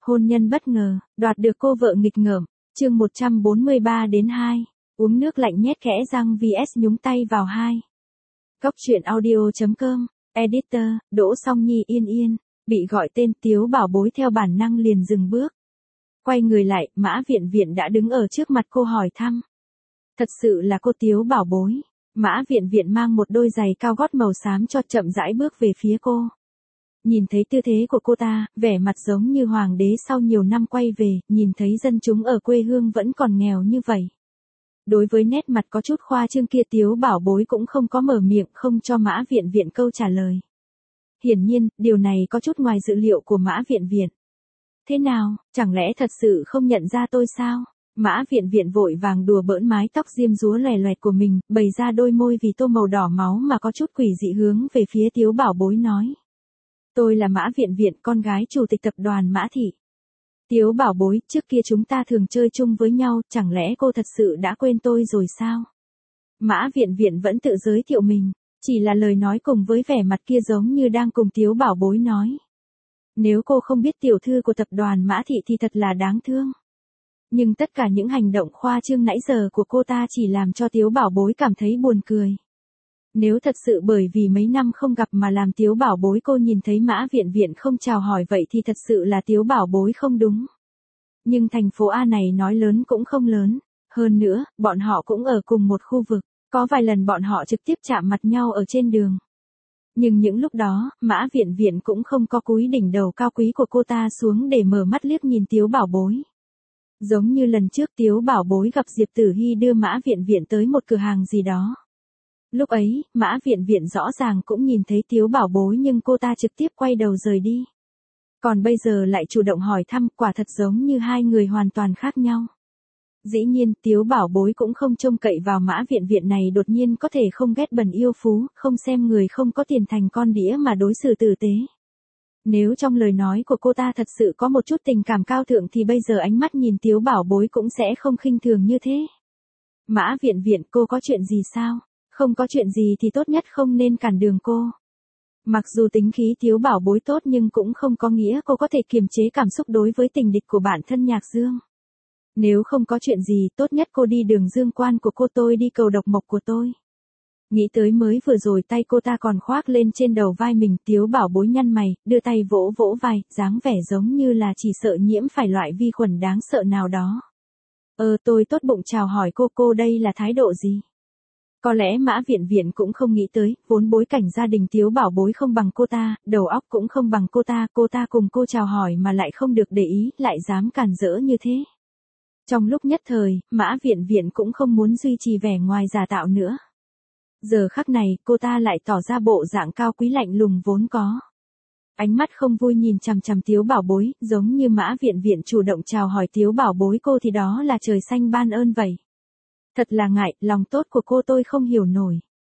Hôn nhân bất ngờ, đoạt được cô vợ nghịch ngợm, chương 143-2, uống nước lạnh nhét kẽ răng vs nhúng tay vào hai. Góc truyện audio.com, editor, Đỗ Song Nhi Yên Yên, bị gọi tên Tiếu Bảo Bối theo bản năng liền dừng bước. Quay người lại, Mã Viện Viện đã đứng ở trước mặt cô hỏi thăm. Thật sự là cô Tiếu Bảo Bối. Mã Viện Viện mang một đôi giày cao gót màu xám cho chậm rãi bước về phía cô. Nhìn thấy tư thế của cô ta, vẻ mặt giống như hoàng đế sau nhiều năm quay về, nhìn thấy dân chúng ở quê hương vẫn còn nghèo như vậy. Đối với nét mặt có chút khoa trương kia Tiếu Bảo Bối cũng không có mở miệng không cho Mã Viện Viện câu trả lời. Hiển nhiên, điều này có chút ngoài dự liệu của Mã Viện Viện. Thế nào, chẳng lẽ thật sự không nhận ra tôi sao? Mã Viện Viện vội vàng đùa bỡn mái tóc diêm dúa loè loẹt của mình, bày ra đôi môi vì tô màu đỏ máu mà có chút quỷ dị hướng về phía Tiếu Bảo Bối nói. Tôi là Mã Viện Viện, con gái chủ tịch tập đoàn Mã Thị. Tiếu Bảo Bối, trước kia chúng ta thường chơi chung với nhau, chẳng lẽ cô thật sự đã quên tôi rồi sao? Mã Viện Viện vẫn tự giới thiệu mình, chỉ là lời nói cùng với vẻ mặt kia giống như đang cùng Tiếu Bảo Bối nói. Nếu cô không biết tiểu thư của tập đoàn Mã Thị thì thật là đáng thương. Nhưng tất cả những hành động khoa trương nãy giờ của cô ta chỉ làm cho Tiếu Bảo Bối cảm thấy buồn cười. Nếu thật sự bởi vì mấy năm không gặp mà làm Tiếu Bảo Bối cô nhìn thấy Mã Viện Viện không chào hỏi vậy thì thật sự là Tiếu Bảo Bối không đúng. Nhưng thành phố A này nói lớn cũng không lớn. Hơn nữa, bọn họ cũng ở cùng một khu vực. Có vài lần bọn họ trực tiếp chạm mặt nhau ở trên đường. Nhưng những lúc đó, Mã Viện Viện cũng không có cúi đỉnh đầu cao quý của cô ta xuống để mở mắt liếc nhìn Tiếu Bảo Bối. Giống như lần trước Tiếu Bảo Bối gặp Diệp Tử Hy đưa Mã Viện Viện tới một cửa hàng gì đó. Lúc ấy, Mã Viện Viện rõ ràng cũng nhìn thấy Tiếu Bảo Bối nhưng cô ta trực tiếp quay đầu rời đi. Còn bây giờ lại chủ động hỏi thăm, quả thật giống như hai người hoàn toàn khác nhau. Dĩ nhiên, Tiếu Bảo Bối cũng không trông cậy vào Mã Viện Viện này đột nhiên có thể không ghét bẩn yêu phú, không xem người không có tiền thành con đĩa mà đối xử tử tế. Nếu trong lời nói của cô ta thật sự có một chút tình cảm cao thượng thì bây giờ ánh mắt nhìn Tiếu Bảo Bối cũng sẽ không khinh thường như thế. Mã Viện Viện, cô có chuyện gì sao? Không có chuyện gì thì tốt nhất không nên cản đường cô. Mặc dù tính khí Tiếu Bảo Bối tốt nhưng cũng không có nghĩa cô có thể kiềm chế cảm xúc đối với tình địch của bản thân Nhạc Dương. Nếu không có chuyện gì, tốt nhất cô đi đường dương quan của cô, tôi đi cầu độc mộc của tôi. Nghĩ tới mới vừa rồi tay cô ta còn khoác lên trên đầu vai mình, Tiếu Bảo Bối nhăn mày, đưa tay vỗ vỗ vai, dáng vẻ giống như là chỉ sợ nhiễm phải loại vi khuẩn đáng sợ nào đó. Tôi tốt bụng chào hỏi cô đây là thái độ gì? Có lẽ Mã Viện Viện cũng không nghĩ tới, vốn bối cảnh gia đình Tiếu Bảo Bối không bằng cô ta, đầu óc cũng không bằng cô ta cùng cô chào hỏi mà lại không được để ý, lại dám cản rỡ như thế. Trong lúc nhất thời, Mã Viện Viện cũng không muốn duy trì vẻ ngoài giả tạo nữa. Giờ khắc này, cô ta lại tỏ ra bộ dạng cao quý lạnh lùng vốn có. Ánh mắt không vui nhìn chằm chằm Tiếu Bảo Bối, giống như Mã Viện Viện chủ động chào hỏi Tiếu Bảo Bối cô thì đó là trời xanh ban ơn vậy. Thật là ngại, lòng tốt của cô tôi không hiểu nổi.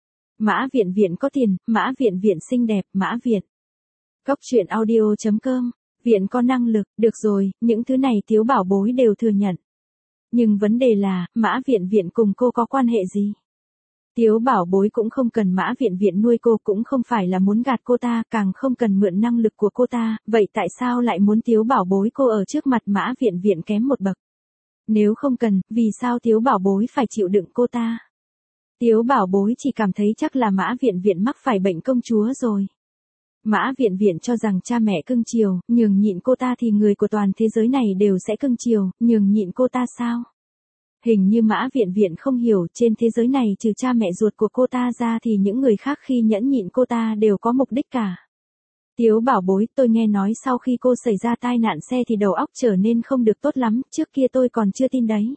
Mã Viện Viện có tiền, Mã Viện Viện xinh đẹp, Mã Viện. Góc truyện audio.com, Viện có năng lực, được rồi, những thứ này Tiếu Bảo Bối đều thừa nhận. Nhưng vấn đề là, Mã Viện Viện cùng cô có quan hệ gì? Tiếu Bảo Bối cũng không cần Mã Viện Viện nuôi cô, cũng không phải là muốn gạt cô ta, càng không cần mượn năng lực của cô ta, vậy tại sao lại muốn Tiếu Bảo Bối cô ở trước mặt Mã Viện Viện kém một bậc? Nếu không cần, vì sao Tiếu Bảo Bối phải chịu đựng cô ta? Tiếu Bảo Bối chỉ cảm thấy chắc là Mã Viện Viện mắc phải bệnh công chúa rồi. Mã Viện Viện cho rằng cha mẹ cưng chiều, nhường nhịn cô ta thì người của toàn thế giới này đều sẽ cưng chiều, nhường nhịn cô ta sao? Hình như Mã Viện Viện không hiểu, trên thế giới này trừ cha mẹ ruột của cô ta ra thì những người khác khi nhẫn nhịn cô ta đều có mục đích cả. Tiếu Bảo Bối, tôi nghe nói sau khi cô xảy ra tai nạn xe thì đầu óc trở nên không được tốt lắm, trước kia tôi còn chưa tin đấy.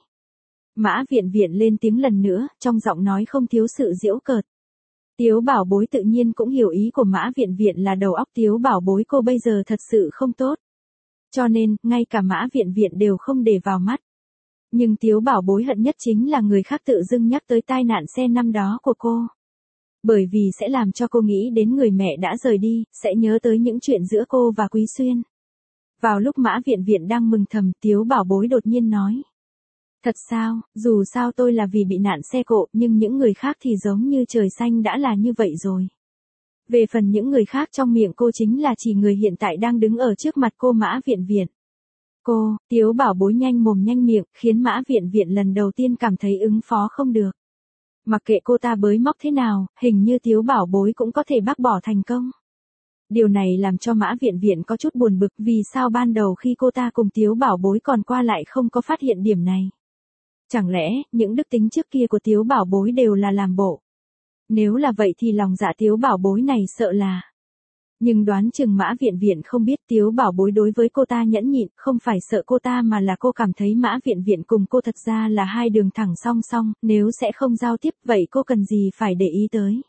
Mã Viện Viện lên tiếng lần nữa, trong giọng nói không thiếu sự giễu cợt. Tiếu Bảo Bối tự nhiên cũng hiểu ý của Mã Viện Viện là đầu óc Tiếu Bảo Bối cô bây giờ thật sự không tốt. Cho nên, ngay cả Mã Viện Viện đều không để vào mắt. Nhưng Tiếu Bảo Bối hận nhất chính là người khác tự dưng nhắc tới tai nạn xe năm đó của cô. Bởi vì sẽ làm cho cô nghĩ đến người mẹ đã rời đi, sẽ nhớ tới những chuyện giữa cô và Quý Xuyên. Vào lúc Mã Viện Viện đang mừng thầm, Tiếu Bảo Bối đột nhiên nói. Thật sao, dù sao tôi là vì bị nạn xe cộ, nhưng những người khác thì giống như trời xanh đã là như vậy rồi. Về phần những người khác trong miệng cô chính là chỉ người hiện tại đang đứng ở trước mặt cô Mã Viện Viện. Cô, Tiếu Bảo Bối nhanh mồm nhanh miệng, khiến Mã Viện Viện lần đầu tiên cảm thấy ứng phó không được. Mặc kệ cô ta bới móc thế nào, hình như Tiếu Bảo Bối cũng có thể bác bỏ thành công. Điều này làm cho Mã Viện Viện có chút buồn bực vì sao ban đầu khi cô ta cùng Tiếu Bảo Bối còn qua lại không có phát hiện điểm này. Chẳng lẽ, những đức tính trước kia của Tiếu Bảo Bối đều là làm bộ? Nếu là vậy thì lòng dạ Tiếu Bảo Bối này sợ là... Nhưng đoán chừng Mã Viện Viện không biết Tiếu Bảo Bối đối với cô ta nhẫn nhịn, không phải sợ cô ta mà là cô cảm thấy Mã Viện Viện cùng cô thật ra là hai đường thẳng song song, nếu sẽ không giao tiếp vậy cô cần gì phải để ý tới.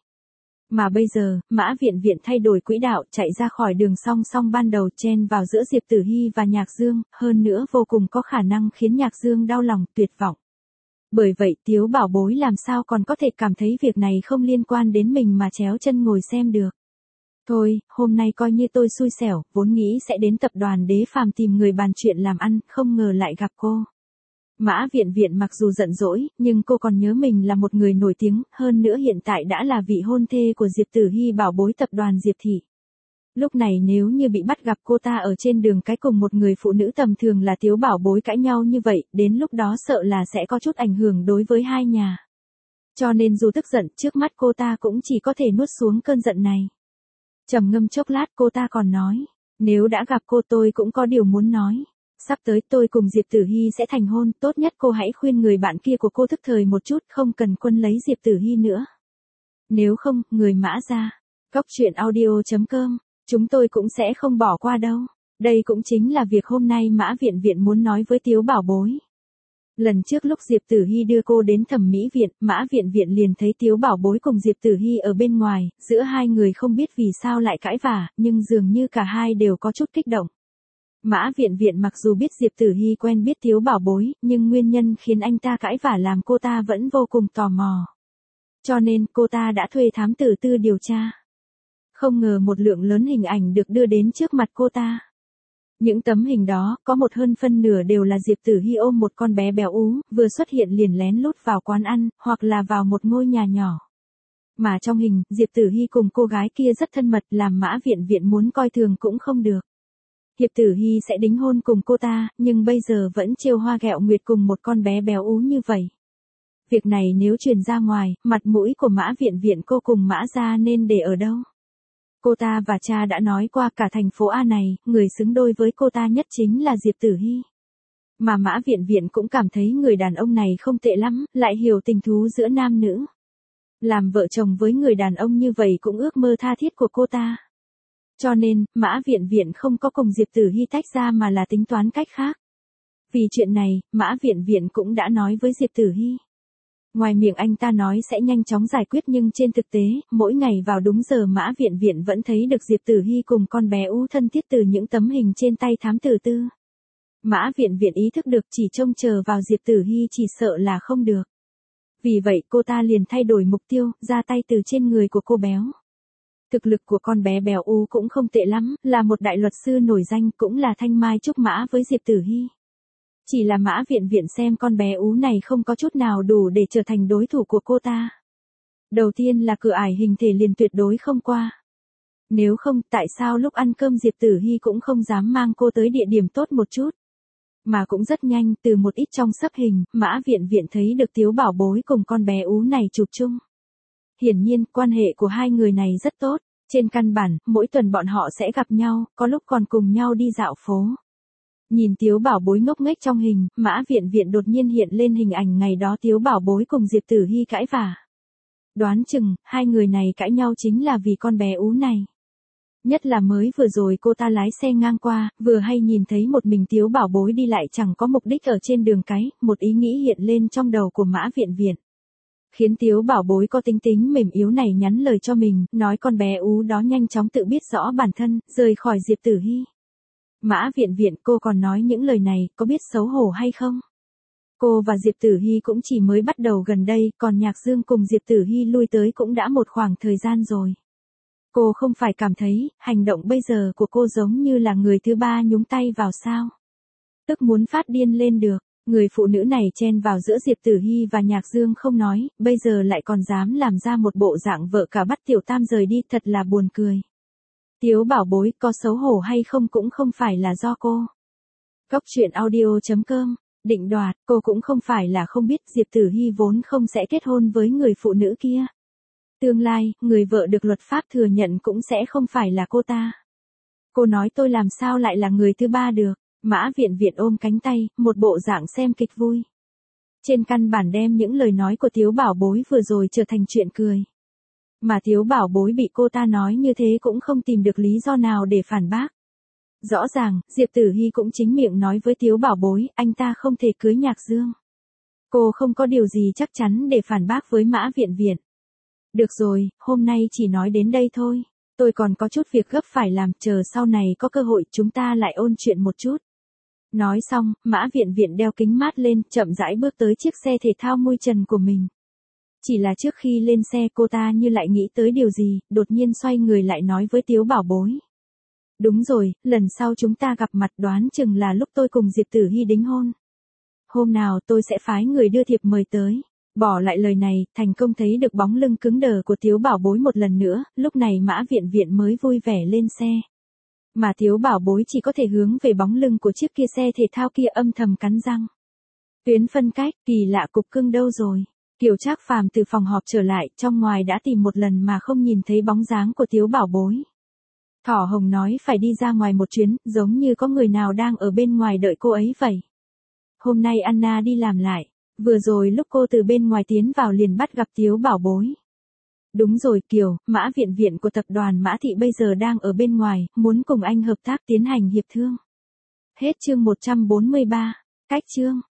Mà bây giờ, Mã Viện Viện thay đổi quỹ đạo chạy ra khỏi đường song song ban đầu chen vào giữa Diệp Tử Hy và Nhạc Dương, hơn nữa vô cùng có khả năng khiến Nhạc Dương đau lòng, tuyệt vọng. Bởi vậy Tiếu Bảo Bối làm sao còn có thể cảm thấy việc này không liên quan đến mình mà chéo chân ngồi xem được. Thôi, hôm nay coi như tôi xui xẻo, vốn nghĩ sẽ đến tập đoàn Đế Phàm tìm người bàn chuyện làm ăn, không ngờ lại gặp cô. Mã Viện Viện mặc dù giận dỗi, nhưng cô còn nhớ mình là một người nổi tiếng, hơn nữa hiện tại đã là vị hôn thê của Diệp Tử Hy bảo bối tập đoàn Diệp Thị. Lúc này nếu như bị bắt gặp cô ta ở trên đường cái cùng một người phụ nữ tầm thường là Tiếu Bảo Bối cãi nhau như vậy, đến lúc đó sợ là sẽ có chút ảnh hưởng đối với hai nhà. Cho nên dù tức giận, trước mắt cô ta cũng chỉ có thể nuốt xuống cơn giận này. Trầm ngâm chốc lát cô ta còn nói, nếu đã gặp cô tôi cũng có điều muốn nói. Sắp tới tôi cùng Diệp Tử Hy sẽ thành hôn, tốt nhất cô hãy khuyên người bạn kia của cô thức thời một chút, không cần quân lấy Diệp Tử Hy nữa. Nếu không, người Mã ra. Cóc truyện audio.com, chúng tôi cũng sẽ không bỏ qua đâu. Đây cũng chính là việc hôm nay Mã Viện Viện muốn nói với Tiếu Bảo Bối. Lần trước lúc Diệp Tử Hy đưa cô đến thẩm mỹ viện, Mã Viện Viện liền thấy Tiếu Bảo Bối cùng Diệp Tử Hy ở bên ngoài, giữa hai người không biết vì sao lại cãi vả, nhưng dường như cả hai đều có chút kích động. Mã Viện Viện mặc dù biết Diệp Tử Hy quen biết Tiếu Bảo Bối, nhưng nguyên nhân khiến anh ta cãi vả làm cô ta vẫn vô cùng tò mò. Cho nên cô ta đã thuê thám tử tư điều tra. Không ngờ một lượng lớn hình ảnh được đưa đến trước mặt cô ta. Những tấm hình đó, có một hơn phân nửa đều là Diệp Tử Hy ôm một con bé béo ú, vừa xuất hiện liền lén lút vào quán ăn, hoặc là vào một ngôi nhà nhỏ. Mà trong hình, Diệp Tử Hy cùng cô gái kia rất thân mật, làm Mã Viện Viện muốn coi thường cũng không được. Diệp Tử Hy sẽ đính hôn cùng cô ta, nhưng bây giờ vẫn trêu hoa ghẹo nguyệt cùng một con bé béo ú như vậy. Việc này nếu truyền ra ngoài, mặt mũi của Mã Viện Viện cô cùng Mã gia nên để ở đâu? Cô ta và cha đã nói qua cả thành phố A này, người xứng đôi với cô ta nhất chính là Diệp Tử Hy. Mà Mã Viện Viện cũng cảm thấy người đàn ông này không tệ lắm, lại hiểu tình thú giữa nam nữ. Làm vợ chồng với người đàn ông như vậy cũng ước mơ tha thiết của cô ta. Cho nên, Mã Viện Viện không có cùng Diệp Tử Hy tách ra mà là tính toán cách khác. Vì chuyện này, Mã Viện Viện cũng đã nói với Diệp Tử Hy. Ngoài miệng anh ta nói sẽ nhanh chóng giải quyết nhưng trên thực tế, mỗi ngày vào đúng giờ Mã Viện Viện vẫn thấy được Diệp Tử Hy cùng con bé ú thân thiết từ những tấm hình trên tay thám tử tư. Mã Viện Viện ý thức được chỉ trông chờ vào Diệp Tử Hy chỉ sợ là không được. Vì vậy cô ta liền thay đổi mục tiêu, ra tay từ trên người của cô béo. Thực lực của con bé béo ú cũng không tệ lắm, là một đại luật sư nổi danh, cũng là thanh mai trúc mã với Diệp Tử Hy. Chỉ là Mã Viện Viện xem con bé ú này không có chút nào đủ để trở thành đối thủ của cô ta. Đầu tiên là cửa ải hình thể liền tuyệt đối không qua. Nếu không, tại sao lúc ăn cơm Diệp Tử Hy cũng không dám mang cô tới địa điểm tốt một chút. Mà cũng rất nhanh, từ một ít trong sấp hình, Mã Viện Viện thấy được Tiếu Bảo Bối cùng con bé ú này chụp chung. Hiển nhiên, quan hệ của hai người này rất tốt. Trên căn bản, mỗi tuần bọn họ sẽ gặp nhau, có lúc còn cùng nhau đi dạo phố. Nhìn Tiếu Bảo Bối ngốc nghếch trong hình, Mã Viện Viện đột nhiên hiện lên hình ảnh ngày đó Tiếu Bảo Bối cùng Diệp Tử Hy cãi vả. Đoán chừng, hai người này cãi nhau chính là vì con bé ú này. Nhất là mới vừa rồi cô ta lái xe ngang qua, vừa hay nhìn thấy một mình Tiếu Bảo Bối đi lại chẳng có mục đích ở trên đường cái, một ý nghĩ hiện lên trong đầu của Mã Viện Viện. Khiến Tiếu Bảo Bối có tính tính mềm yếu này nhắn lời cho mình, nói con bé ú đó nhanh chóng tự biết rõ bản thân, rời khỏi Diệp Tử Hy. Mã Viện Viện cô còn nói những lời này, có biết xấu hổ hay không? Cô và Diệp Tử Hy cũng chỉ mới bắt đầu gần đây, còn Nhạc Dương cùng Diệp Tử Hy lui tới cũng đã một khoảng thời gian rồi. Cô không phải cảm thấy, hành động bây giờ của cô giống như là người thứ ba nhúng tay vào sao? Tức muốn phát điên lên được, người phụ nữ này chen vào giữa Diệp Tử Hy và Nhạc Dương không nói, bây giờ lại còn dám làm ra một bộ dạng vợ cả bắt Tiểu Tam rời đi, thật là buồn cười. Tiếu Bảo Bối có xấu hổ hay không cũng không phải là do cô. Cốc truyện audio.com, định đoạt, cô cũng không phải là không biết Diệp Tử Hi vốn không sẽ kết hôn với người phụ nữ kia. Tương lai, người vợ được luật pháp thừa nhận cũng sẽ không phải là cô ta. Cô nói tôi làm sao lại là người thứ ba được. Mã Viện Viện ôm cánh tay, một bộ dạng xem kịch vui. Trên căn bản đem những lời nói của Tiếu Bảo Bối vừa rồi trở thành chuyện cười. Mà Tiếu Bảo Bối bị cô ta nói như thế cũng không tìm được lý do nào để phản bác. Rõ ràng, Diệp Tử Hi cũng chính miệng nói với Tiếu Bảo Bối, anh ta không thể cưới Nhạc Dương. Cô không có điều gì chắc chắn để phản bác với Mã Viện Viện. Được rồi, hôm nay chỉ nói đến đây thôi. Tôi còn có chút việc gấp phải làm, chờ sau này có cơ hội chúng ta lại ôn chuyện một chút. Nói xong, Mã Viện Viện đeo kính mát lên, chậm rãi bước tới chiếc xe thể thao mui trần của mình. Chỉ là trước khi lên xe cô ta như lại nghĩ tới điều gì, đột nhiên xoay người lại nói với Tiếu Bảo Bối. Đúng rồi, lần sau chúng ta gặp mặt đoán chừng là lúc tôi cùng Diệp Tử Hi đính hôn. Hôm nào tôi sẽ phái người đưa thiệp mời tới. Bỏ lại lời này, thành công thấy được bóng lưng cứng đờ của Tiếu Bảo Bối một lần nữa, lúc này Mã Viện Viện mới vui vẻ lên xe. Mà Tiếu Bảo Bối chỉ có thể hướng về bóng lưng của chiếc kia xe thể thao kia âm thầm cắn răng. Tuyến phân cách, kỳ lạ cục cưng đâu rồi? Kiều Trác Phàm từ phòng họp trở lại, trong ngoài đã tìm một lần mà không nhìn thấy bóng dáng của Tiếu Bảo Bối. Thỏ Hồng nói phải đi ra ngoài một chuyến, giống như có người nào đang ở bên ngoài đợi cô ấy vậy. Hôm nay Anna đi làm lại, vừa rồi lúc cô từ bên ngoài tiến vào liền bắt gặp Tiếu Bảo Bối. Đúng rồi Kiều, Mã Viện Viện của tập đoàn Mã Thị bây giờ đang ở bên ngoài, muốn cùng anh hợp tác tiến hành hiệp thương. Hết chương 143, cách chương.